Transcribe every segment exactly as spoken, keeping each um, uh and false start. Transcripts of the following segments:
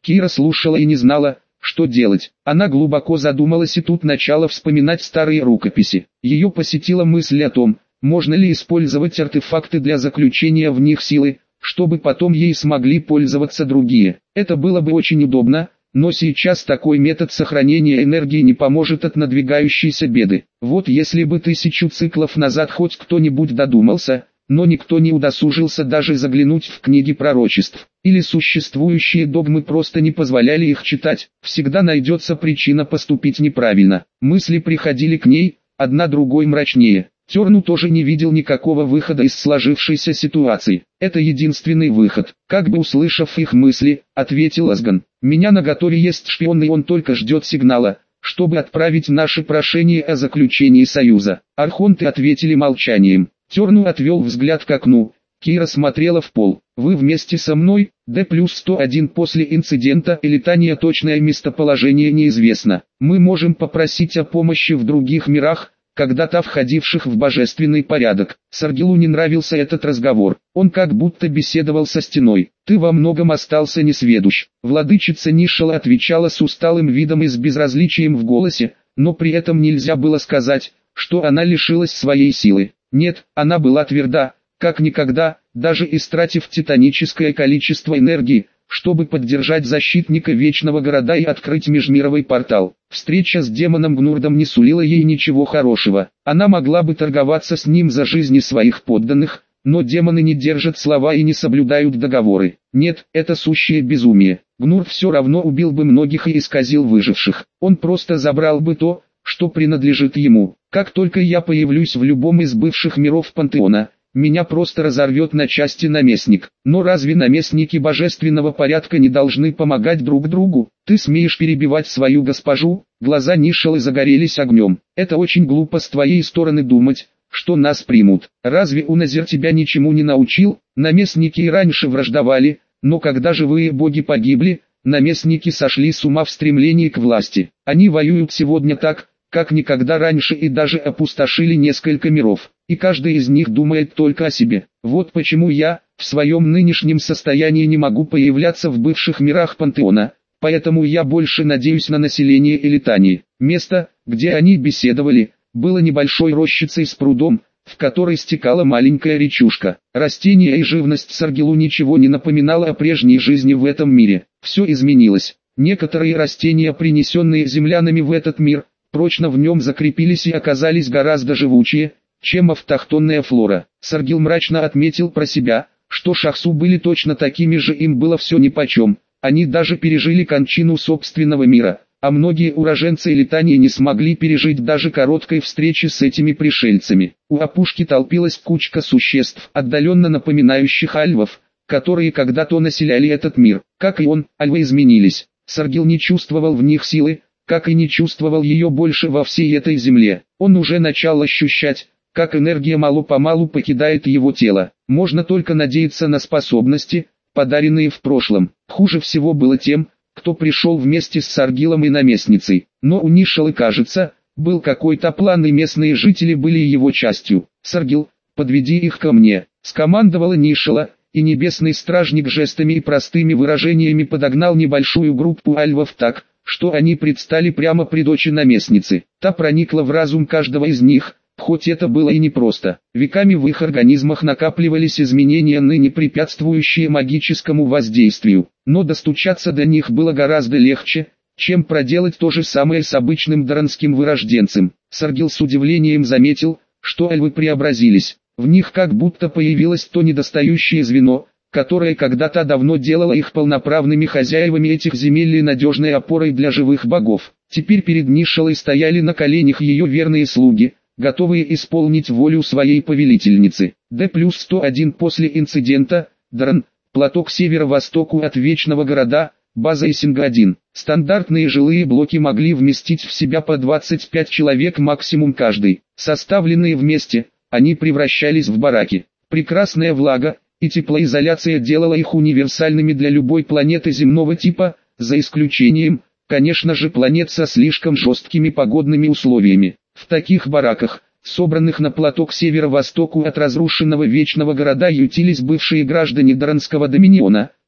Кира слушала и не знала, что делать. Она глубоко задумалась и тут начала вспоминать старые рукописи. Ее посетила мысль о том, можно ли использовать артефакты для заключения в них силы, чтобы потом ей смогли пользоваться другие. Это было бы очень удобно, но сейчас такой метод сохранения энергии не поможет от надвигающейся беды. Вот если бы тысячу циклов назад хоть кто-нибудь додумался, но никто не удосужился даже заглянуть в книги пророчеств, или существующие догмы просто не позволяли их читать, всегда найдется причина поступить неправильно. Мысли приходили к ней, одна другой мрачнее. Терну тоже не видел никакого выхода из сложившейся ситуации. Это единственный выход. Как бы услышав их мысли, ответил Асган. Меня наготове есть шпион, и он только ждет сигнала, чтобы отправить наше прошение о заключении союза. Архонты ответили молчанием. Терну отвел взгляд к окну. Кира смотрела в пол. Вы вместе со мной? Д плюс сто один после инцидента и летания точное местоположение неизвестно. Мы можем попросить о помощи в других мирах, когда-то входивших в божественный порядок. Саргилу не нравился этот разговор. Он как будто беседовал со стеной. Ты во многом остался несведущ. Владычица Нишала отвечала с усталым видом и с безразличием в голосе, но при этом нельзя было сказать, что она лишилась своей силы. Нет, она была тверда, как никогда, даже истратив титаническое количество энергии, чтобы поддержать защитника Вечного Города и открыть межмировой портал. Встреча с демоном Гнурдом не сулила ей ничего хорошего. Она могла бы торговаться с ним за жизни своих подданных, но демоны не держат слова и не соблюдают договоры. Нет, это сущее безумие. Гнурд все равно убил бы многих и исказил выживших. Он просто забрал бы то, что принадлежит ему. Как только я появлюсь в любом из бывших миров Пантеона, меня просто разорвет на части наместник. Но разве наместники божественного порядка не должны помогать друг другу? Ты смеешь перебивать свою госпожу? Глаза Нишалы загорелись огнем. Это очень глупо с твоей стороны думать, что нас примут. Разве Уназир тебя ничему не научил? Наместники и раньше враждовали, но когда живые боги погибли, наместники сошли с ума в стремлении к власти. Они воюют сегодня так, как никогда раньше, и даже опустошили несколько миров. И каждый из них думает только о себе. Вот почему я, в своем нынешнем состоянии, не могу появляться в бывших мирах Пантеона, поэтому я больше надеюсь на население Элитании. Место, где они беседовали, было небольшой рощицей с прудом, в которой стекала маленькая речушка. Растения и живность Саргилу ничего не напоминало о прежней жизни в этом мире. Все изменилось. Некоторые растения, принесенные землянами в этот мир, прочно в нем закрепились и оказались гораздо живучее, чем автохтонная флора. Саргил мрачно отметил про себя, что Шахсу были точно такими же, им было все нипочем. Они даже пережили кончину собственного мира, а многие уроженцы Элитании не смогли пережить даже короткой встречи с этими пришельцами. У опушки толпилась кучка существ, отдаленно напоминающих альвов, которые когда-то населяли этот мир. Как и он, альвы изменились. Саргил не чувствовал в них силы, как и не чувствовал ее больше во всей этой земле. Он уже начал ощущать, как энергия мало-помалу покидает его тело. Можно только надеяться на способности, подаренные в прошлом. Хуже всего было тем, кто пришел вместе с Саргилом и наместницей. Но у Нишалы, кажется, был какой-то план, и местные жители были его частью. «Саргил, подведи их ко мне», — скомандовала Нишала, и небесный стражник жестами и простыми выражениями подогнал небольшую группу альвов так, что они предстали прямо пред очи наместницы. Та проникла в разум каждого из них, хоть это было и непросто. Веками в их организмах накапливались изменения, ныне препятствующие магическому воздействию, но достучаться до них было гораздо легче, чем проделать то же самое с обычным даранским вырожденцем. Саргил с удивлением заметил, что альвы преобразились. В них как будто появилось то недостающее звено, которое когда-то давно делало их полноправными хозяевами этих земель и надежной опорой для живых богов. Теперь перед Нишалой стояли на коленях ее верные слуги, готовые исполнить волю своей повелительницы. Д плюс сто один после инцидента, Даран, плато к северо-востоку от Вечного Города, база Исинга один. Стандартные жилые блоки могли вместить в себя по двадцать пять человек максимум каждый. Составленные вместе, они превращались в бараки. Прекрасная влага и теплоизоляция делала их универсальными для любой планеты земного типа, за исключением, конечно же, планет со слишком жесткими погодными условиями. В таких бараках, собранных на плато к северо-востоку от разрушенного Вечного Города, ютились бывшие граждане Даранского доминиона,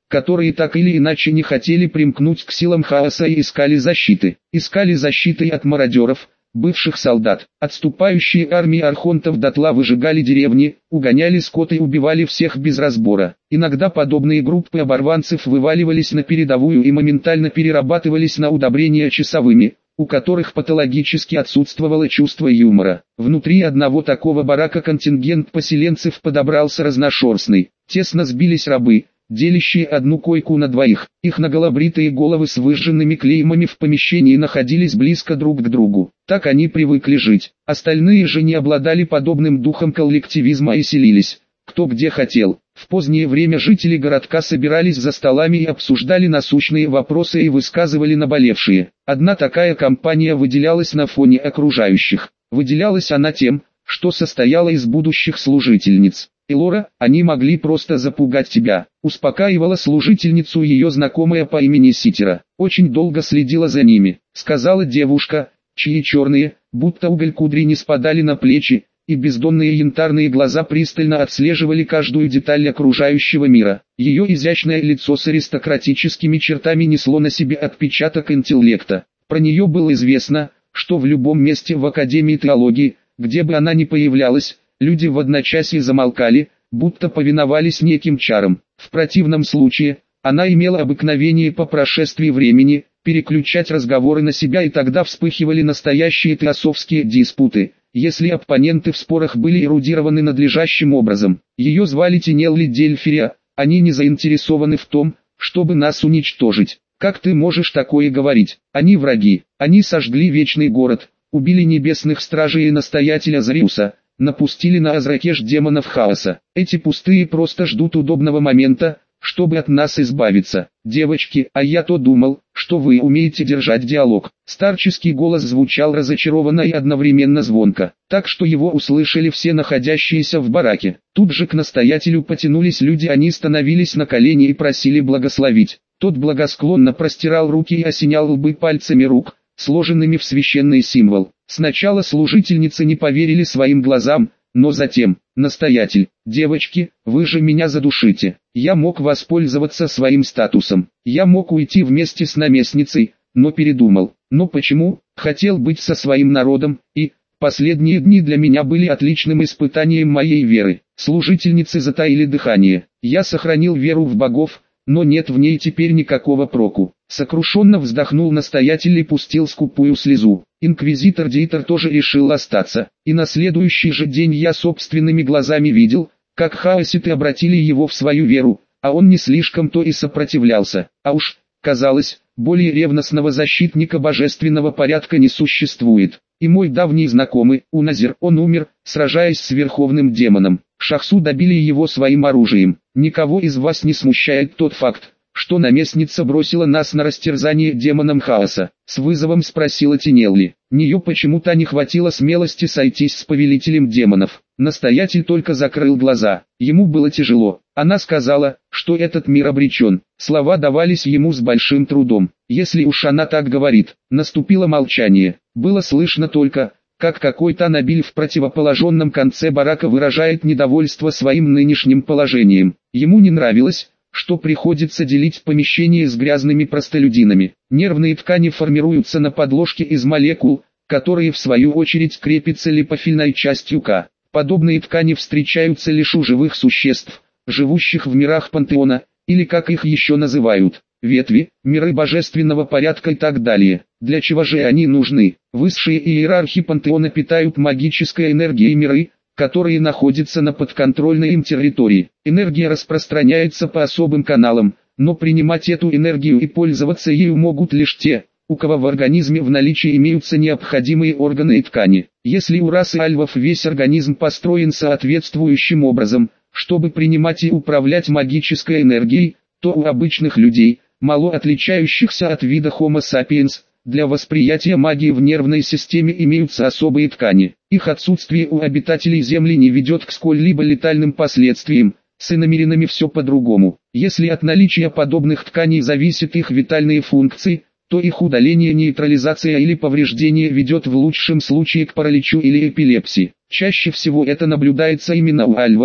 которые так или иначе не хотели примкнуть к силам хаоса и искали защиты. Искали защиты от мародеров, бывших солдат. Отступающие армии архонтов дотла выжигали деревни, угоняли скот и убивали всех без разбора. Иногда подобные группы оборванцев вываливались на передовую и моментально перерабатывались на удобрения часовыми, у которых патологически отсутствовало чувство юмора. Внутри одного такого барака контингент поселенцев подобрался разношерстный. Тесно сбились рабы, делящие одну койку на двоих. Их наголобритые головы с выжженными клеймами в помещении находились близко друг к другу. Так они привыкли жить. Остальные же не обладали подобным духом коллективизма и селились, кто где хотел. В позднее время жители городка собирались за столами и обсуждали насущные вопросы и высказывали наболевшие. Одна такая компания выделялась на фоне окружающих. Выделялась она тем, что состояла из будущих служительниц. «Элора, они могли просто запугать тебя», — успокаивала служительницу ее знакомая по имени Ситера. «Очень долго следила за ними», — сказала девушка, чьи черные, будто уголь кудри не спадали на плечи, и бездонные янтарные глаза пристально отслеживали каждую деталь окружающего мира. Ее изящное лицо с аристократическими чертами несло на себе отпечаток интеллекта. Про нее было известно, что в любом месте в Академии теологии, где бы она ни появлялась, люди в одночасье замолкали, будто повиновались неким чарам. В противном случае, она имела обыкновение по прошествии времени переключать разговоры на себя, и тогда вспыхивали настоящие теософские диспуты, если оппоненты в спорах были эрудированы надлежащим образом. Ее звали Тинелли Дельфирия. Они не заинтересованы в том, чтобы нас уничтожить. Как ты можешь такое говорить? Они враги. Они сожгли вечный город, убили небесных стражей и настоятеля Зариуса, напустили на Азракеш демонов хаоса. Эти пустые просто ждут удобного момента, чтобы от нас избавиться. Девочки, а я то думал, что вы умеете держать диалог. Старческий голос звучал разочарованно и одновременно звонко, так что его услышали все находящиеся в бараке. Тут же к настоятелю потянулись люди, они становились на колени и просили благословить. Тот благосклонно простирал руки и осенял лбы пальцами рук, сложенными в священный символ. Сначала служительницы не поверили своим глазам, но затем: «Настоятель, девочки, вы же меня задушите». Я мог воспользоваться своим статусом. Я мог уйти вместе с наместницей, но передумал. Но почему? Хотел быть со своим народом, и последние дни для меня были отличным испытанием моей веры. Служительницы затаили дыхание. Я сохранил веру в богов, но нет в ней теперь никакого проку. Сокрушенно вздохнул настоятель и пустил скупую слезу. Инквизитор Диетер тоже решил остаться, и на следующий же день я собственными глазами видел, как хаоситы обратили его в свою веру, а он не слишком-то и сопротивлялся. А уж, казалось, более ревностного защитника божественного порядка не существует. И мой давний знакомый, Уназир, он умер, сражаясь с верховным демоном. Шахсу добили его своим оружием. Никого из вас не смущает тот факт, что наместница бросила нас на растерзание демоном хаоса? С вызовом спросила Тинелли. Нее почему-то не хватило смелости сойтись с повелителем демонов. Настоятель только закрыл глаза. Ему было тяжело. Она сказала, что этот мир обречен. Слова давались ему с большим трудом. Если уж она так говорит. Наступило молчание. Было слышно только, как какой-то Набиль в противоположном конце барака выражает недовольство своим нынешним положением. Ему не нравилось, что приходится делить помещение с грязными простолюдинами. Нервные ткани формируются на подложке из молекул, которые в свою очередь крепятся липофильной частью К. Подобные ткани встречаются лишь у живых существ, живущих в мирах пантеона, или как их еще называют, ветви, миры божественного порядка и так далее. Для чего же они нужны? Высшие иерархи пантеона питают магической энергией миры, которые находятся на подконтрольной им территории. Энергия распространяется по особым каналам, но принимать эту энергию и пользоваться ею могут лишь те, у кого в организме в наличии имеются необходимые органы и ткани. Если у расы альвов весь организм построен соответствующим образом, чтобы принимать и управлять магической энергией, то у обычных людей, мало отличающихся от вида Homo sapiens, для восприятия магии в нервной системе имеются особые ткани. Их отсутствие у обитателей Земли не ведет к сколь-либо летальным последствиям. С иномиринами все по-другому. Если от наличия подобных тканей зависят их витальные функции, то их удаление, нейтрализация или повреждение ведет в лучшем случае к параличу или эпилепсии. Чаще всего это наблюдается именно у альвов,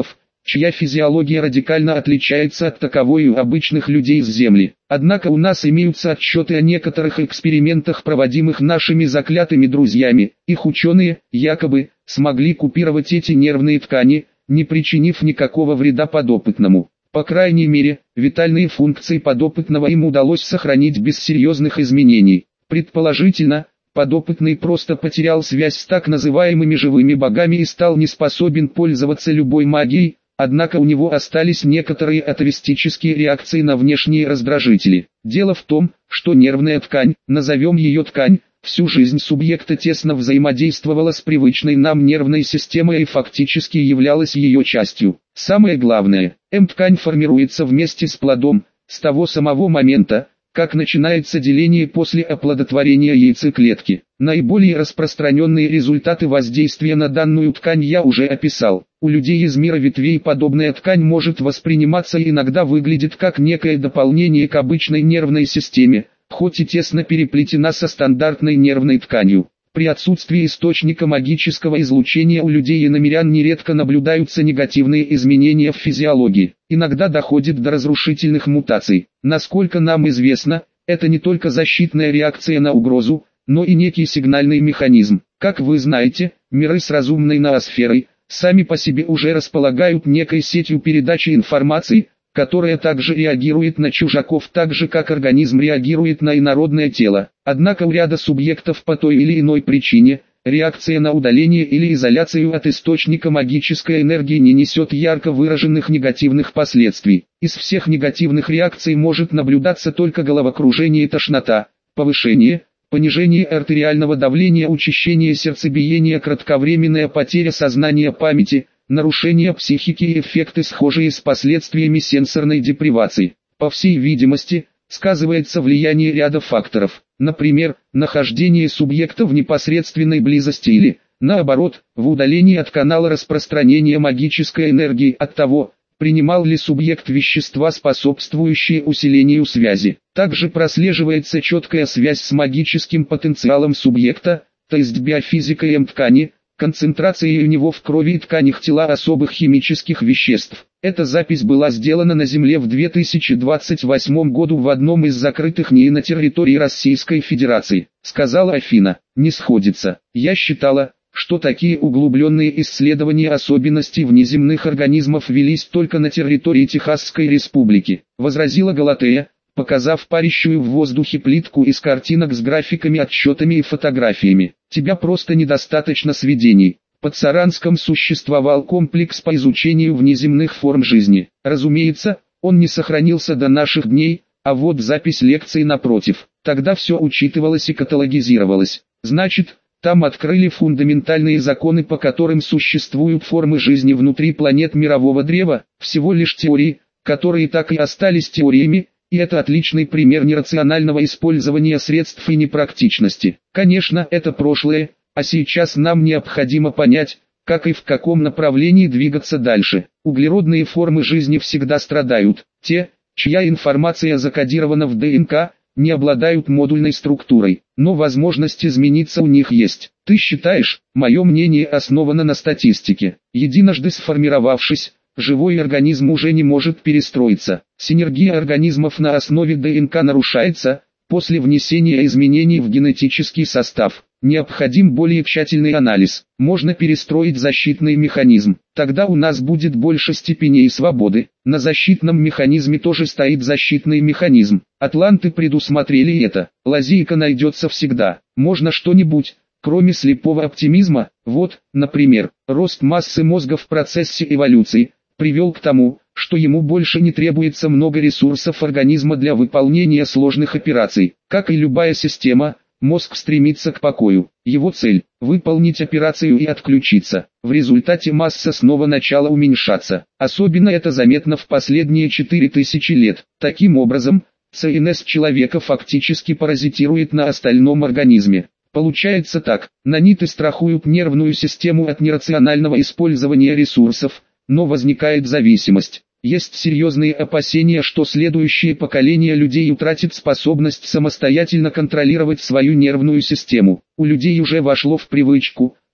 чья физиология радикально отличается от таковой у обычных людей с Земли. Однако у нас имеются отчеты о некоторых экспериментах, проводимых нашими заклятыми друзьями. Их ученые, якобы, смогли купировать эти нервные ткани, не причинив никакого вреда подопытному. По крайней мере, витальные функции подопытного им удалось сохранить без серьезных изменений. Предположительно, подопытный просто потерял связь с так называемыми живыми богами и стал не способен пользоваться любой магией, однако у него остались некоторые атовистические реакции на внешние раздражители. Дело в том, что нервная ткань, назовем ее ткань, всю жизнь субъекта тесно взаимодействовала с привычной нам нервной системой и фактически являлась ее частью. Самое главное, М-ткань формируется вместе с плодом, с того самого момента, как начинается деление после оплодотворения яйцеклетки. Наиболее распространенные результаты воздействия на данную ткань я уже описал. У людей из мира ветвей подобная ткань может восприниматься и иногда выглядит как некое дополнение к обычной нервной системе, хоть и тесно переплетена со стандартной нервной тканью. При отсутствии источника магического излучения у людей и иномирян нередко наблюдаются негативные изменения в физиологии. Иногда доходит до разрушительных мутаций. Насколько нам известно, это не только защитная реакция на угрозу, но и некий сигнальный механизм. Как вы знаете, миры с разумной ноосферой сами по себе уже располагают некой сетью передачи информации, которая также реагирует на чужаков так же, как организм реагирует на инородное тело. Однако у ряда субъектов по той или иной причине, реакция на удаление или изоляцию от источника магической энергии не несет ярко выраженных негативных последствий. Из всех негативных реакций может наблюдаться только головокружение и тошнота, повышение, понижение артериального давления, учащение сердцебиения, кратковременная потеря сознания, памяти, нарушение психики и эффекты, схожие с последствиями сенсорной депривации. По всей видимости, сказывается влияние ряда факторов, например, нахождение субъекта в непосредственной близости или, наоборот, в удалении от канала распространения магической энергии, от того, принимал ли субъект вещества, способствующие усилению связи. Также прослеживается четкая связь с магическим потенциалом субъекта, то есть биофизикой М-ткани, концентрацией у него в крови и тканях тела особых химических веществ. Эта запись была сделана на Земле в две тысячи двадцать восьмом году в одном из закрытых НИИ на территории Российской Федерации. Сказала Афина, не сходится. Я считала, что такие углубленные исследования особенностей внеземных организмов велись только на территории Техасской Республики, возразила Галатея, показав парящую в воздухе плитку из картинок с графиками, отчетами и фотографиями. Тебя просто недостаточно сведений. Под Саранском существовал комплекс по изучению внеземных форм жизни. Разумеется, он не сохранился до наших дней, а вот запись лекции напротив. Тогда все учитывалось и каталогизировалось. Значит, там открыли фундаментальные законы, по которым существуют формы жизни внутри планет мирового древа, всего лишь теории, которые так и остались теориями, и это отличный пример нерационального использования средств и непрактичности. Конечно, это прошлое, а сейчас нам необходимо понять, как и в каком направлении двигаться дальше. Углеродные формы жизни всегда страдают. Те, чья информация закодирована в ДНК, не обладают модульной структурой, но возможность измениться у них есть. Ты считаешь, мое мнение основано на статистике. Единожды сформировавшись, живой организм уже не может перестроиться. Синергия организмов на основе ДНК нарушается, после внесения изменений в генетический состав. Необходим более тщательный анализ. Можно перестроить защитный механизм. Тогда у нас будет больше степеней свободы. На защитном механизме тоже стоит защитный механизм. Атланты предусмотрели это. Лазейка найдется всегда. Можно что-нибудь, кроме слепого оптимизма. Вот, например, рост массы мозга в процессе эволюции привел к тому, что ему больше не требуется много ресурсов организма для выполнения сложных операций. Как и любая система, мозг стремится к покою. Его цель – выполнить операцию и отключиться. В результате масса снова начала уменьшаться. Особенно это заметно в последние четыре тысячи лет. Таким образом, ЦНС человека фактически паразитирует на остальном организме. Получается так, наниты страхуют нервную систему от нерационального использования ресурсов, но возникает зависимость. Есть серьезные опасения, что следующее поколение людей утратит способность самостоятельно контролировать свою нервную систему. У людей уже вошло в привычку,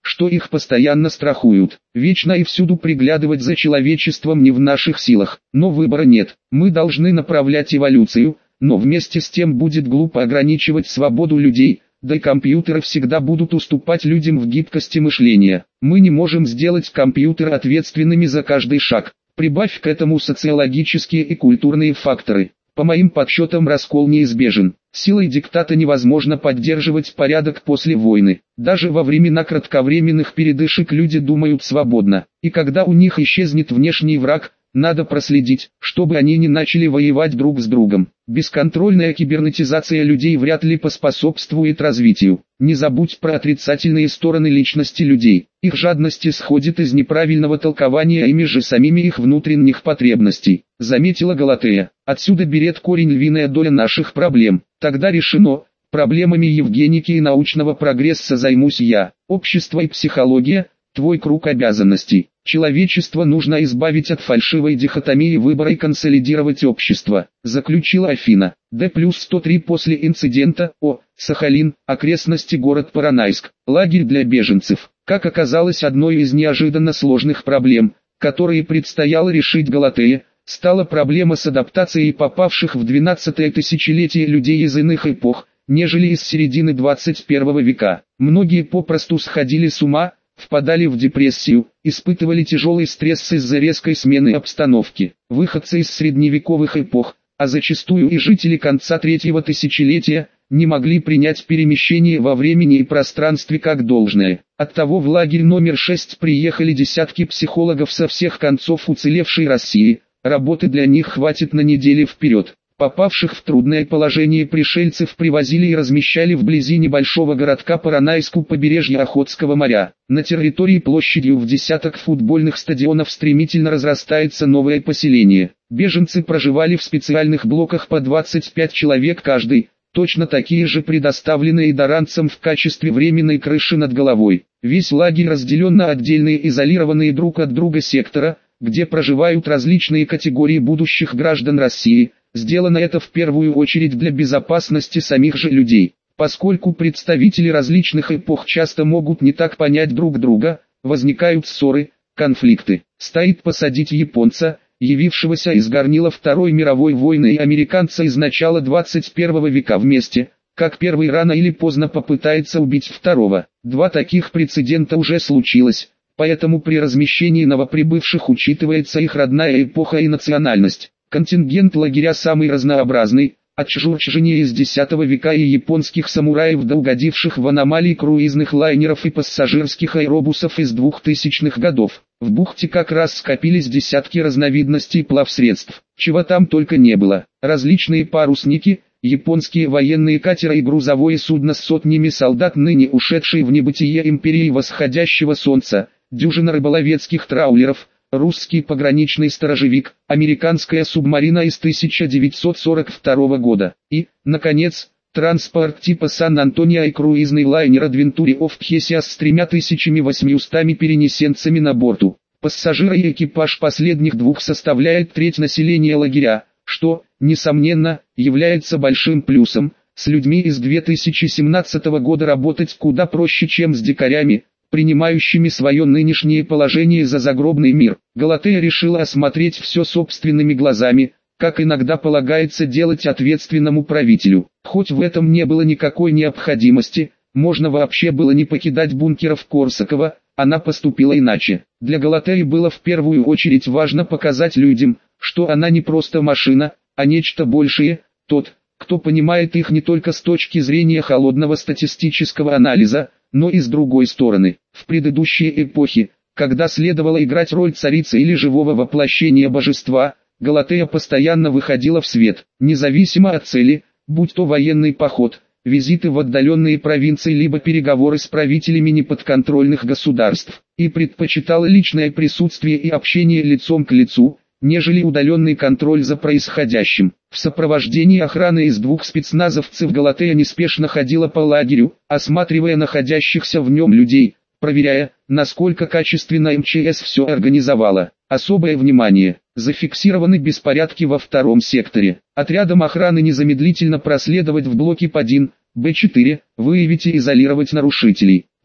что их постоянно страхуют. Вечно и всюду приглядывать за человечеством не в наших силах, но выбора нет. Мы должны направлять эволюцию, но вместе с тем будет глупо ограничивать свободу людей, да и компьютеры всегда будут уступать людям в гибкости мышления. Мы не можем сделать компьютеры ответственными за каждый шаг. Прибавь к этому социологические и культурные факторы. По моим подсчетам, раскол неизбежен. Силой диктата невозможно поддерживать порядок после войны. Даже во времена кратковременных передышек люди думают свободно. И когда у них исчезнет внешний враг, надо проследить, чтобы они не начали воевать друг с другом. Бесконтрольная кибернетизация людей вряд ли поспособствует развитию. Не забудь про отрицательные стороны личности людей. Их жадность исходит из неправильного толкования ими же самими их внутренних потребностей, заметила Галатея. Отсюда берет корень львиная доля наших проблем. Тогда решено. Проблемами евгеники и научного прогресса займусь я. Общество и психология – твой круг обязанностей. Человечество нужно избавить от фальшивой дихотомии выбора и консолидировать общество, заключила Афина. Д плюс сто три после инцидента. О, Сахалин, окрестности город Поронайск, лагерь для беженцев. Как оказалось, одной из неожиданно сложных проблем, которые предстояло решить Галатее, стала проблема с адаптацией попавших в двенадцатое тысячелетие людей из иных эпох, нежели из середины двадцать первого века. Многие попросту сходили с ума, впадали в депрессию, испытывали тяжелый стресс из-за резкой смены обстановки. Выходцы из средневековых эпох, а зачастую и жители конца третьего тысячелетия, не могли принять перемещение во времени и пространстве как должное. Оттого в лагерь номер шесть приехали десятки психологов со всех концов уцелевшей России. Работы для них хватит на недели вперед. Попавших в трудное положение пришельцев привозили и размещали вблизи небольшого городка Поронайск у побережья Охотского моря. На территории площадью в десяток футбольных стадионов стремительно разрастается новое поселение. Беженцы проживали в специальных блоках по двадцать пять человек каждый, точно такие же предоставленные даранцам в качестве временной крыши над головой. Весь лагерь разделен на отдельные изолированные друг от друга сектора, где проживают различные категории будущих граждан России. Сделано это в первую очередь для безопасности самих же людей. Поскольку представители различных эпох часто могут не так понять друг друга, возникают ссоры, конфликты. Стоит посадить японца, явившегося из горнила Второй мировой войны, и американца из начала двадцать первого века вместе, как первый рано или поздно попытается убить второго. Два таких прецедента уже случилось, поэтому при размещении новоприбывших учитывается их родная эпоха и национальность. Контингент лагеря самый разнообразный, от чжурчжини из десятого века и японских самураев до угодивших в аномалии круизных лайнеров и пассажирских аэробусов из двухтысячных годов. В бухте как раз скопились десятки разновидностей плавсредств, чего там только не было. Различные парусники, японские военные катера и грузовое судно с сотнями солдат, ныне ушедшие в небытие империи восходящего солнца, дюжина рыболовецких траулеров, русский пограничный сторожевик, американская субмарина из тысяча девятьсот сорок второго года и, наконец, транспорт типа Сан-Антонио и круизный лайнер Adventure of Hesias с тремя тысячами восьмистами перенесенцами на борту. Пассажиры и экипаж последних двух составляет треть населения лагеря, что, несомненно, является большим плюсом. С людьми из две тысячи семнадцатого года работать куда проще, чем с дикарями, принимающими свое нынешнее положение за загробный мир. Галатея решила осмотреть все собственными глазами, как иногда полагается делать ответственному правителю. Хоть в этом не было никакой необходимости, можно вообще было не покидать бункеров Корсакова, она поступила иначе. Для Галатеи было в первую очередь важно показать людям, что она не просто машина, а нечто большее, тот, кто понимает их не только с точки зрения холодного статистического анализа, но и с другой стороны. В предыдущие эпохи, когда следовало играть роль царицы или живого воплощения божества, Галатея постоянно выходила в свет, независимо от цели, будь то военный поход, визиты в отдаленные провинции либо переговоры с правителями неподконтрольных государств, и предпочитала личное присутствие и общение лицом к лицу, нежели удаленный контроль за происходящим. В сопровождении охраны из двух спецназовцев Галатея неспешно ходила по лагерю, осматривая находящихся в нем людей, проверяя, насколько качественно эм че эс все организовало. Особое внимание, зафиксированы беспорядки во втором секторе. Отрядом охраны незамедлительно проследовать в блоки П один, Б четыре, выявить и изолировать нарушителей.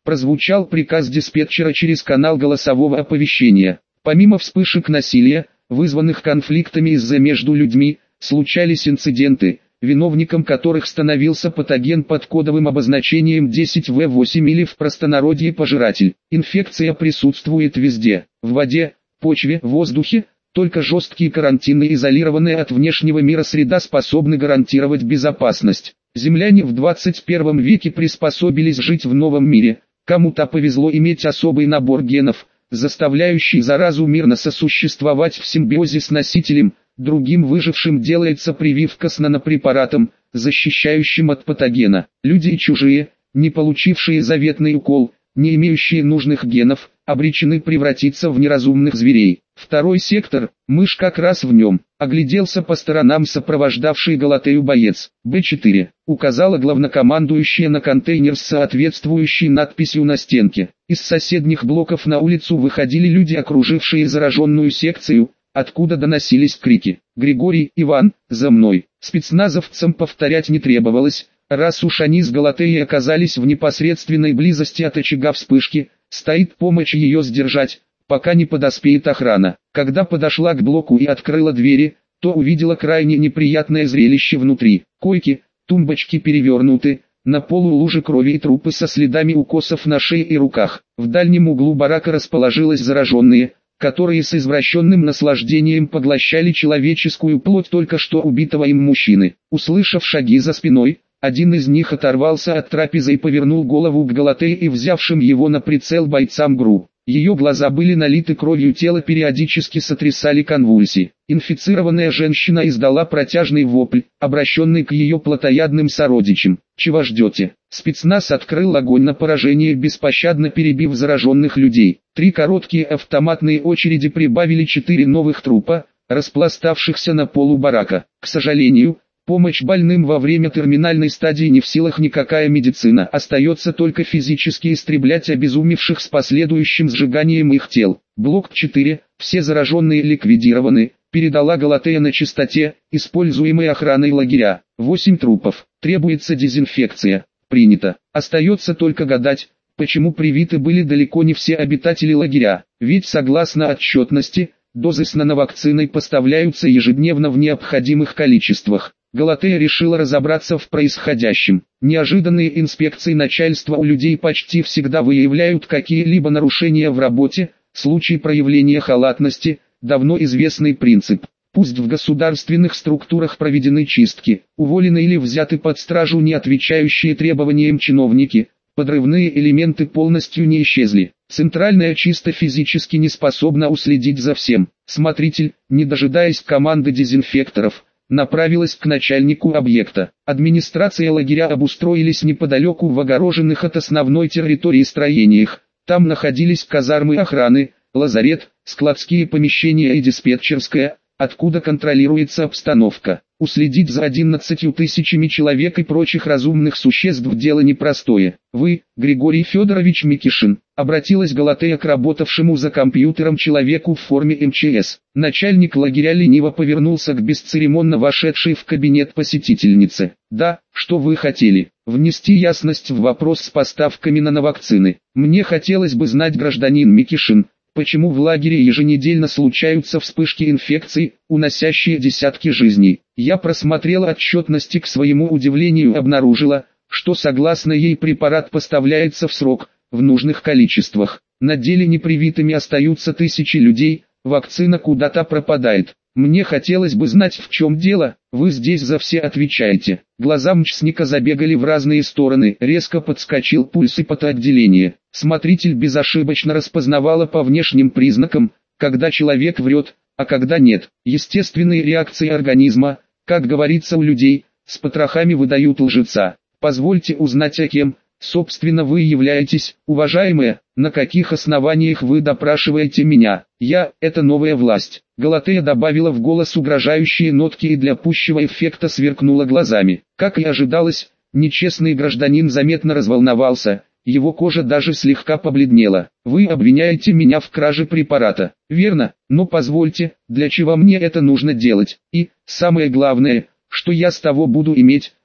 прозвучал приказ диспетчера через канал голосового оповещения. Помимо вспышек насилия, вызванных конфликтами из-за между людьми, случались инциденты, виновником которых становился патоген под кодовым обозначением десять вэ восемь или в простонародье пожиратель. Инфекция присутствует везде: в воде, почве, воздухе. Только жесткие карантины, изолированные от внешнего мира среда, способны гарантировать безопасность. Земляне в двадцать первом веке приспособились жить в новом мире. Кому-то повезло иметь особый набор генов, заставляющий заразу мирно сосуществовать в симбиозе с носителем. Другим выжившим делается прививка с нанопрепаратом, защищающим от патогена. Люди и чужие, не получившие заветный укол, не имеющие нужных генов, обречены превратиться в неразумных зверей. Второй сектор, мышь как раз в нем, огляделся по сторонам сопровождавший Галатею боец. Бэ четыре, указала главнокомандующая на контейнер с соответствующей надписью на стенке. Из соседних блоков на улицу выходили люди, окружившие зараженную секцию, откуда доносились крики. «Григорий, Иван, за мной!» Спецназовцам повторять не требовалось, раз уж они с Галатеей оказались в непосредственной близости от очага вспышки, стоит помочь ее сдержать, пока не подоспеет охрана. Когда подошла к блоку и открыла двери, то увидела крайне неприятное зрелище внутри. Койки, тумбочки перевернуты, на полу лужи крови и трупы со следами укусов на шее и руках. В дальнем углу барака расположились зараженные, которые с извращенным наслаждением поглощали человеческую плоть только что убитого им мужчины. Услышав шаги за спиной, один из них оторвался от трапезы и повернул голову к Галатее и взявшим его на прицел бойцам ГРУ. Ее глаза были налиты кровью, тело периодически сотрясали конвульсии. Инфицированная женщина издала протяжный вопль, обращенный к ее плотоядным сородичам. «Чего ждете?» Спецназ открыл огонь на поражение, беспощадно перебив зараженных людей. Три короткие автоматные очереди прибавили четыре новых трупа, распластавшихся на полу барака. К сожалению, помощь больным во время терминальной стадии не в силах никакая медицина. Остается только физически истреблять обезумевших с последующим сжиганием их тел. Блок четыре, все зараженные ликвидированы, передала Галатея на частоте, используемой охраной лагеря. восемь трупов, требуется дезинфекция. Принято. Остается только гадать, почему привиты были далеко не все обитатели лагеря. Ведь согласно отчетности, дозы с нановакциной поставляются ежедневно в необходимых количествах. Галатея решила разобраться в происходящем. Неожиданные инспекции начальства у людей почти всегда выявляют какие-либо нарушения в работе, случай проявления халатности, давно известный принцип. Пусть в государственных структурах проведены чистки, уволены или взяты под стражу не отвечающие требованиям чиновники, подрывные элементы полностью не исчезли. Центральная чисто физически не способна уследить за всем. Смотритель, не дожидаясь команды дезинфекторов, направилась к начальнику объекта. Администрация лагеря обустроились неподалеку в огороженных от основной территории строениях. Там находились казармы охраны, лазарет, складские помещения и диспетчерская, откуда контролируется обстановка. Уследить за одиннадцатью тысячами человек и прочих разумных существ дело непростое. Вы, Григорий Федорович Микишин, обратилась Галатея к работавшему за компьютером человеку в форме эм че эс. Начальник лагеря лениво повернулся к бесцеремонно вошедшей в кабинет посетительнице. Да, что вы хотели? Внести ясность в вопрос с поставками нановакцины. Мне хотелось бы знать, гражданин Микишин, почему в лагере еженедельно случаются вспышки инфекций, уносящие десятки жизней. Я просмотрела отчетности, к своему удивлению обнаружила, что согласно ей препарат поставляется в срок, в нужных количествах. На деле непривитыми остаются тысячи людей, вакцина куда-то пропадает. Мне хотелось бы знать, в чем дело. Вы здесь за все отвечаете. Глаза мчсника забегали в разные стороны, резко подскочил пульс и потоотделение. Смотритель безошибочно распознавала по внешним признакам, когда человек врет, а когда нет. Естественные реакции организма, как говорится у людей, с потрохами выдают лжеца. Позвольте узнать, о кем, собственно, вы являетесь, уважаемая, на каких основаниях вы допрашиваете меня? Я – это новая власть. Галатея добавила в голос угрожающие нотки и для пущего эффекта сверкнула глазами. Как и ожидалось, нечестный гражданин заметно разволновался, его кожа даже слегка побледнела. Вы обвиняете меня в краже препарата, верно? Но позвольте, для чего мне это нужно делать? И, самое главное, что я с того буду иметь,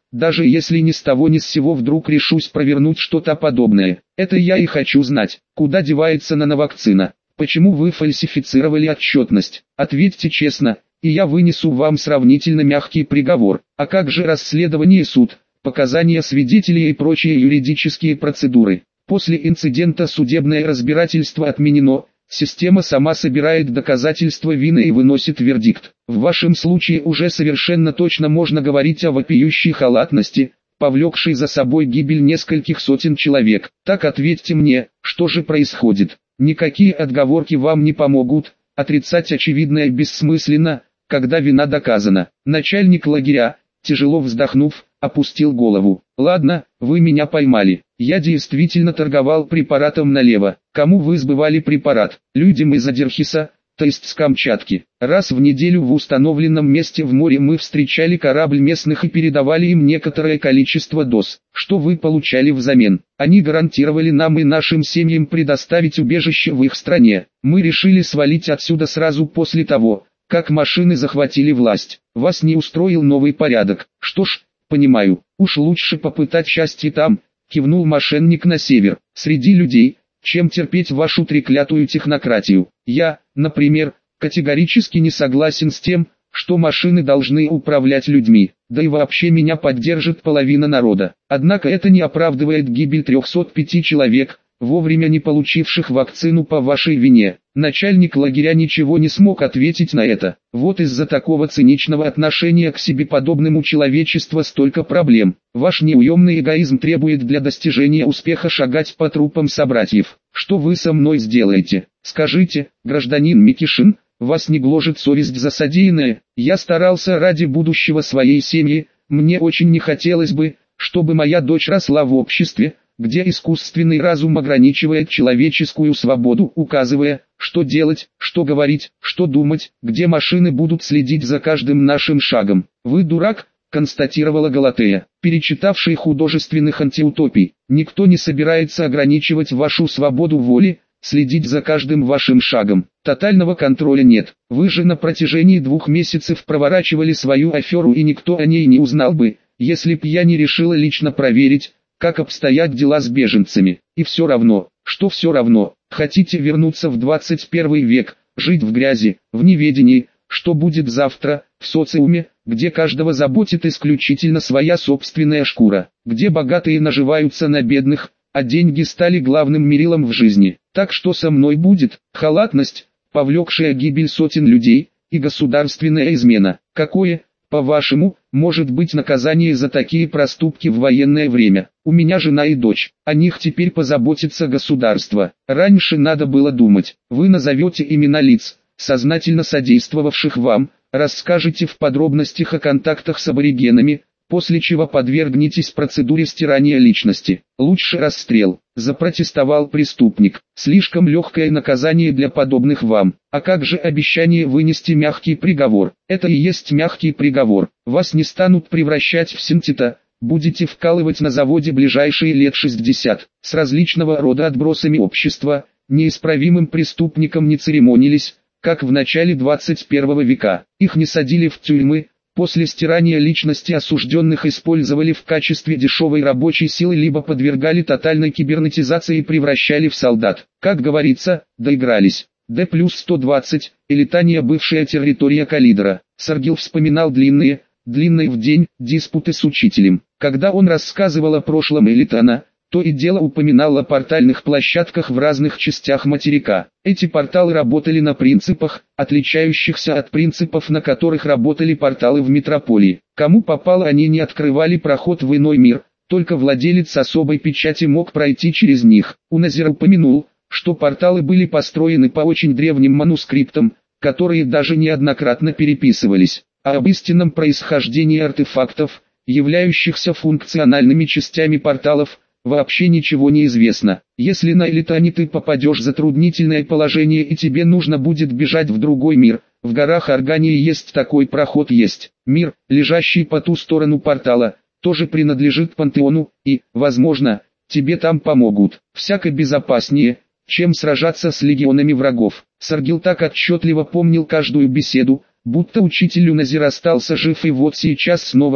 даже если ни с того ни с сего вдруг решусь провернуть что-то подобное. Это я и хочу знать, куда девается нановакцина, почему вы фальсифицировали отчетность. Ответьте честно, и я вынесу вам сравнительно мягкий приговор. А как же расследование и суд, показания свидетелей и прочие юридические процедуры? После инцидента судебное разбирательство отменено, система сама собирает доказательства вины и выносит вердикт. В вашем случае уже совершенно точно можно говорить о вопиющей халатности, повлекшей за собой гибель нескольких сотен человек. Так ответьте мне, что же происходит? Никакие отговорки вам не помогут, отрицать очевидное бессмысленно, когда вина доказана. Начальник лагеря, тяжело вздохнув, опустил голову. Ладно, вы меня поймали. Я действительно торговал препаратом налево. Кому вы сбывали препарат? Людям из Адерхиса, то есть с Камчатки. Раз в неделю в установленном месте в море мы встречали корабль местных и передавали им некоторое количество доз. Что вы получали взамен? Они гарантировали нам и нашим семьям предоставить убежище в их стране. Мы решили свалить отсюда сразу после того, как машины захватили власть. Вас не устроил новый порядок. Что ж, понимаю, уж лучше попытать счастье там, кивнул мошенник на север, среди людей, чем терпеть вашу треклятую технократию. Я, например, категорически не согласен с тем, что машины должны управлять людьми, да и вообще меня поддержит половина народа. Однако это не оправдывает гибель трёхсот пяти человек, вовремя не получивших вакцину по вашей вине. Начальник лагеря ничего не смог ответить на это. Вот из-за такого циничного отношения к себе подобным у человечества столько проблем. Ваш неуемный эгоизм требует для достижения успеха шагать по трупам собратьев. Что вы со мной сделаете? Скажите, гражданин Микишин, вас не гложет совесть за содеянное? Я старался ради будущего своей семьи, мне очень не хотелось бы, чтобы моя дочь росла в обществе, где искусственный разум ограничивает человеческую свободу, указывая, что делать, что говорить, что думать, где машины будут следить за каждым нашим шагом. Вы дурак, констатировала Галатея, перечитавший художественных антиутопий. Никто не собирается ограничивать вашу свободу воли, следить за каждым вашим шагом. Тотального контроля нет. Вы же на протяжении двух месяцев проворачивали свою аферу, и никто о ней не узнал бы, если б я не решила лично проверить, как обстоят дела с беженцами. И все равно, что все равно, хотите вернуться в двадцать первый век, жить в грязи, в неведении, что будет завтра, в социуме, где каждого заботит исключительно своя собственная шкура, где богатые наживаются на бедных, а деньги стали главным мерилом в жизни. Так что со мной будет? Халатность, повлекшая гибель сотен людей, и государственная измена. Какое, по-вашему, может быть наказание за такие проступки в военное время? У меня жена и дочь, о них теперь позаботится государство. Раньше надо было думать. Вы назовете имена лиц, сознательно содействовавших вам, расскажете в подробностях о контактах с аборигенами, после чего подвергнетесь процедуре стирания личности. Лучше расстрел, запротестовал преступник. Слишком легкое наказание для подобных вам. А как же обещание вынести мягкий приговор? Это и есть мягкий приговор. Вас не станут превращать в синтета, будете вкалывать на заводе ближайшие лет шестьдесят. С различного рода отбросами общества, неисправимым преступникам не церемонились, как в начале двадцать первого века. Их не садили в тюрьмы, после стирания личности осужденных использовали в качестве дешевой рабочей силы либо подвергали тотальной кибернетизации и превращали в солдат. Как говорится, доигрались. Д плюс сто двадцать, Элитания, бывшая территория Калидора. Саргил вспоминал длинные, длинные в день, диспуты с учителем. Когда он рассказывал о прошлом Элитана, то и дело упоминал о портальных площадках в разных частях материка. Эти порталы работали на принципах, отличающихся от принципов, на которых работали порталы в метрополии. Кому попало, они не открывали проход в иной мир, только владелец особой печати мог пройти через них. Уназир упомянул, что порталы были построены по очень древним манускриптам, которые даже неоднократно переписывались. А об истинном происхождении артефактов, являющихся функциональными частями порталов, вообще ничего не известно. Если на Элитане ты попадешь в затруднительное положение и тебе нужно будет бежать в другой мир, в горах Аргании есть такой проход есть. Мир, лежащий по ту сторону портала, тоже принадлежит пантеону, и, возможно, тебе там помогут. Всяко безопаснее, чем сражаться с легионами врагов. Саргил так отчетливо помнил каждую беседу, будто учитель Уназир остался жив и вот сейчас снова,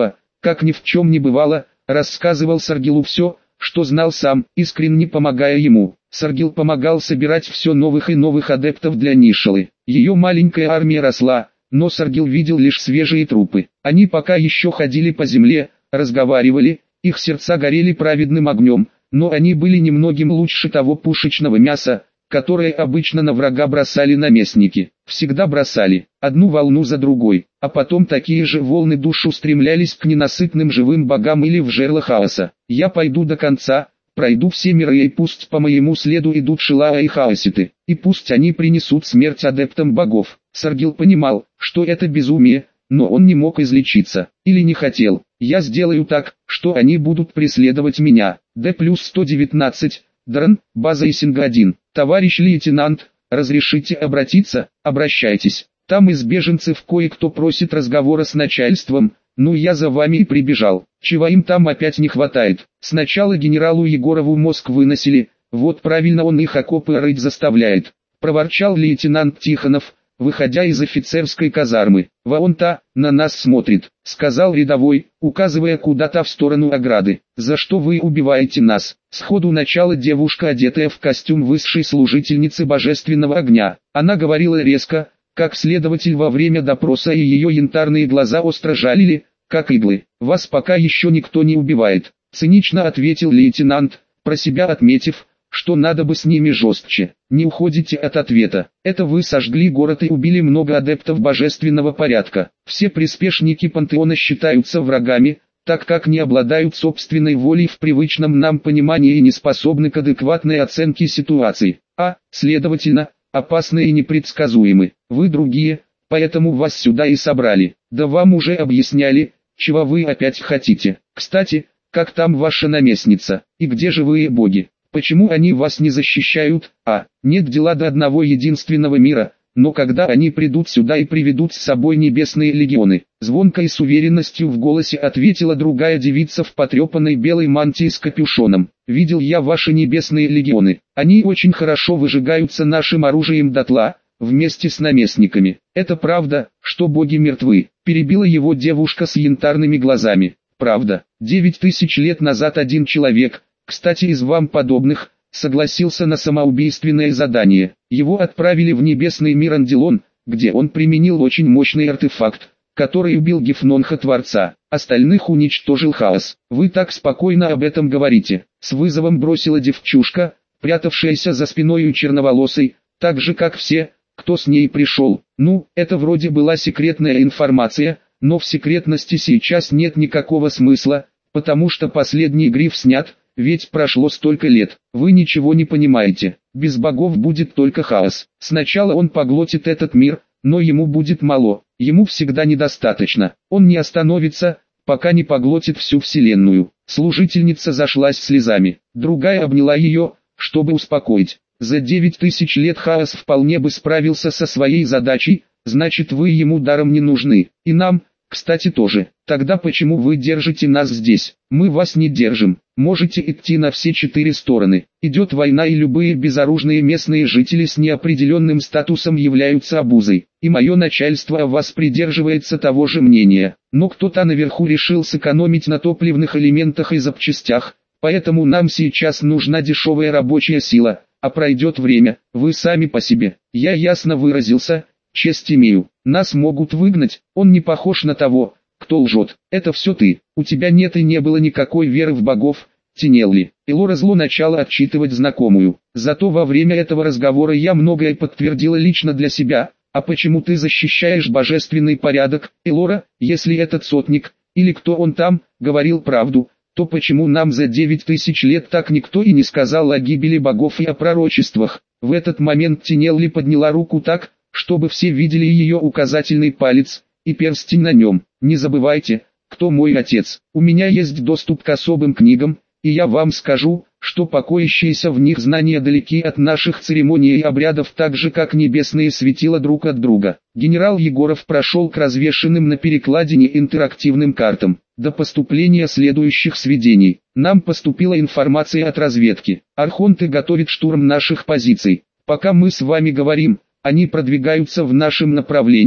как ни в чем не бывало, рассказывал Саргилу все, что знал сам, искренне помогая ему. Саргил помогал собирать все новых и новых адептов для Нишалы. Ее маленькая армия росла, но Саргил видел лишь свежие трупы. Они пока еще ходили по земле, разговаривали, их сердца горели праведным огнем, но они были немногим лучше того пушечного мяса, которое обычно на врага бросали наместники. Всегда бросали, одну волну за другой, а потом такие же волны душ устремлялись к ненасытным живым богам или в жерло хаоса. Я пойду до конца, пройду все миры, и пусть по моему следу идут Шилаа и Хаоситы, и пусть они принесут смерть адептам богов. Саргил понимал, что это безумие, но он не мог излечиться, или не хотел. Я сделаю так, что они будут преследовать меня. Д плюс сто девятнадцать, Дран, база Исинга один. Товарищ лейтенант, разрешите обратиться? Обращайтесь. Там из беженцев кое-кто просит разговора с начальством, ну я за вами и прибежал. Чего им там опять не хватает? Сначала генералу Егорову мозг выносили, вот правильно он их окопы рыть заставляет. Проворчал лейтенант Тихонов, выходя из офицерской казармы. «Вон-та, на нас смотрит», — сказал рядовой, указывая куда-то в сторону ограды. «За что вы убиваете нас?» Сходу начала девушка, одетая в костюм высшей служительницы божественного огня. Она говорила резко, как следователь во время допроса, и ее янтарные глаза остро жалили, как иглы. «Вас пока еще никто не убивает», — цинично ответил лейтенант, про себя отметив, что надо бы с ними жестче. Не уходите от ответа. Это вы сожгли город и убили много адептов божественного порядка. Все приспешники пантеона считаются врагами, так как не обладают собственной волей в привычном нам понимании и не способны к адекватной оценке ситуации. А, следовательно, опасны и непредсказуемы. Вы другие, поэтому вас сюда и собрали. Да вам уже объясняли, чего вы опять хотите. Кстати, как там ваша наместница, и где живые боги? Почему они вас не защищают? А, нет дела до одного единственного мира, но когда они придут сюда и приведут с собой небесные легионы? Звонко и с уверенностью в голосе ответила другая девица в потрепанной белой мантии с капюшоном. Видел я ваши небесные легионы. Они очень хорошо выжигаются нашим оружием дотла, вместе с наместниками. Это правда, что боги мертвы? Перебила его девушка с янтарными глазами. Правда, девять тысяч лет назад один человек, кстати из вам подобных, согласился на самоубийственное задание. Его отправили в небесный мир Андилон, где он применил очень мощный артефакт, который убил Гефнонха Творца. Остальных уничтожил хаос. Вы так спокойно об этом говорите. С вызовом бросила девчушка, прятавшаяся за спиной у черноволосой, так же как все, кто с ней пришел. Ну, это вроде была секретная информация, но в секретности сейчас нет никакого смысла, потому что последний гриф снят. Ведь прошло столько лет, вы ничего не понимаете, без богов будет только хаос. Сначала он поглотит этот мир, но ему будет мало, ему всегда недостаточно. Он не остановится, пока не поглотит всю вселенную. Служительница зашлась слезами, другая обняла ее, чтобы успокоить. За девять тысяч лет хаос вполне бы справился со своей задачей, значит вы ему даром не нужны, и нам, кстати, тоже. Тогда почему вы держите нас здесь? Мы вас не держим. Можете идти на все четыре стороны. Идет война, и любые безоружные местные жители с неопределенным статусом являются обузой. И мое начальство о вас придерживается того же мнения. Но кто-то наверху решил сэкономить на топливных элементах и запчастях, поэтому нам сейчас нужна дешевая рабочая сила, а пройдет время, вы сами по себе. Я ясно выразился, честь имею. Нас могут выгнать, он не похож на того, кто лжет. Это все ты, у тебя нет и не было никакой веры в богов, Тинелли. Элора зло начала отчитывать знакомую. Зато во время этого разговора я многое подтвердила лично для себя. А почему ты защищаешь божественный порядок, Элора, если этот сотник, или кто он там, говорил правду, то почему нам за девять тысяч лет так никто и не сказал о гибели богов и о пророчествах? В этот момент Тинелли подняла руку так, чтобы все видели ее указательный палец и перстень на нем. Не забывайте, кто мой отец. У меня есть доступ к особым книгам, и я вам скажу, что покоящиеся в них знания далеки от наших церемоний и обрядов, так же как небесные светила друг от друга. Генерал Егоров прошел к развешенным на перекладине интерактивным картам. До поступления следующих сведений. Нам поступила информация от разведки. Архонты готовят штурм наших позиций. Пока мы с вами говорим, они продвигаются в нашем направлении,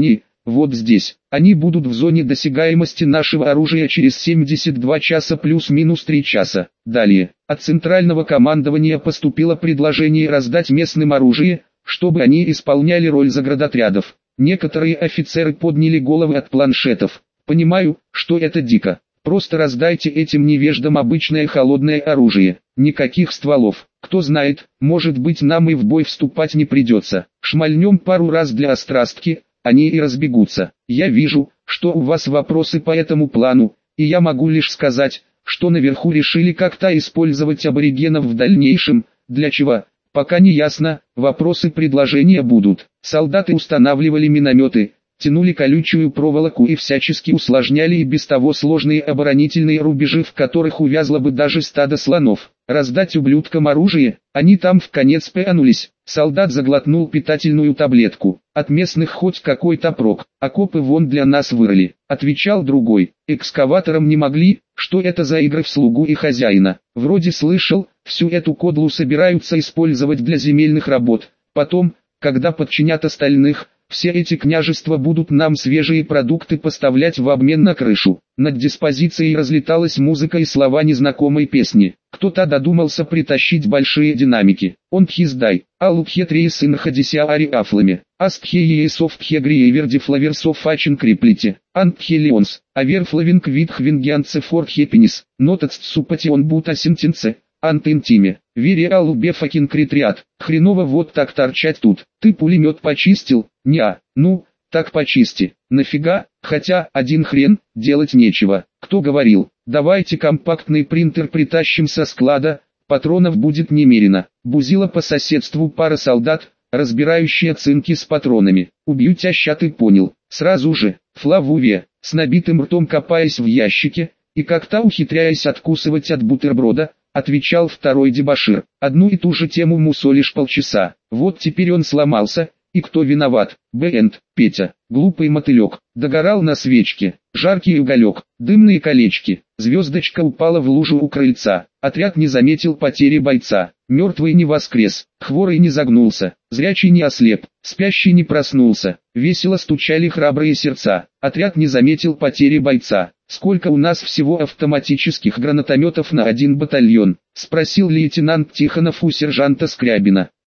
вот здесь. Они будут в зоне досягаемости нашего оружия через семьдесят два часа плюс-минус три часа. Далее, от центрального командования поступило предложение раздать местным оружие, чтобы они исполняли роль заградотрядов. Некоторые офицеры подняли головы от планшетов. Понимаю, что это дико. Просто раздайте этим невеждам обычное холодное оружие. Никаких стволов. Кто знает, может быть, нам и в бой вступать не придется. Шмальнем пару раз для острастки, они и разбегутся. Я вижу, что у вас вопросы по этому плану, и я могу лишь сказать, что наверху решили как-то использовать аборигенов в дальнейшем. Для чего? Пока не ясно, вопросы предложения будут. Солдаты устанавливали минометы, тянули колючую проволоку и всячески усложняли и без того сложные оборонительные рубежи, в которых увязло бы даже стадо слонов. Раздать ублюдкам оружие, они там вконец пянулись. Солдат заглотнул питательную таблетку. От местных хоть какой-то прок, окопы вон для нас вырыли. Отвечал другой, экскаватором не могли, что это за игры в слугу и хозяина. Вроде слышал, всю эту кодлу собираются использовать для земельных работ. Потом, когда подчинят остальных, все эти княжества будут нам свежие продукты поставлять в обмен на крышу. Над диспозицией разлеталась музыка и слова незнакомой песни. Кто-то додумался притащить большие динамики. Он пхиздай, алупхетрии сын хадися ари афлами, астхеиесов пхегриеверди флаверсов ачин криплите, антхелионс, аверфлавинг витхвингианце фор хепенис, нотац супатион бута синтинце. Антинтиме, вири алубе факин критриат, хреново вот так торчать тут. Ты пулемет почистил? Неа, ну, так почисти. Нафига? Хотя, один хрен, делать нечего. Кто говорил? Давайте компактный принтер притащим со склада, патронов будет немерено. Бузила по соседству пара солдат, разбирающие цинки с патронами. Убью тебя, ща ты понял. Сразу же, Флавуве, с набитым ртом копаясь в ящике, и как-то ухитряясь откусывать от бутерброда, отвечал второй дебошир. Одну и ту же тему мусолишь полчаса. Вот теперь он сломался, и кто виноват? Б-энд, Петя, глупый мотылек, догорал на свечке, жаркий уголек, дымные колечки, звездочка упала в лужу у крыльца, отряд не заметил потери бойца, мертвый не воскрес, хворый не загнулся, зрячий не ослеп, спящий не проснулся, весело стучали храбрые сердца, отряд не заметил потери бойца. «Сколько у нас всего автоматических гранатометов на один батальон?» — спросил лейтенант Тихонов у сержанта Скрябина.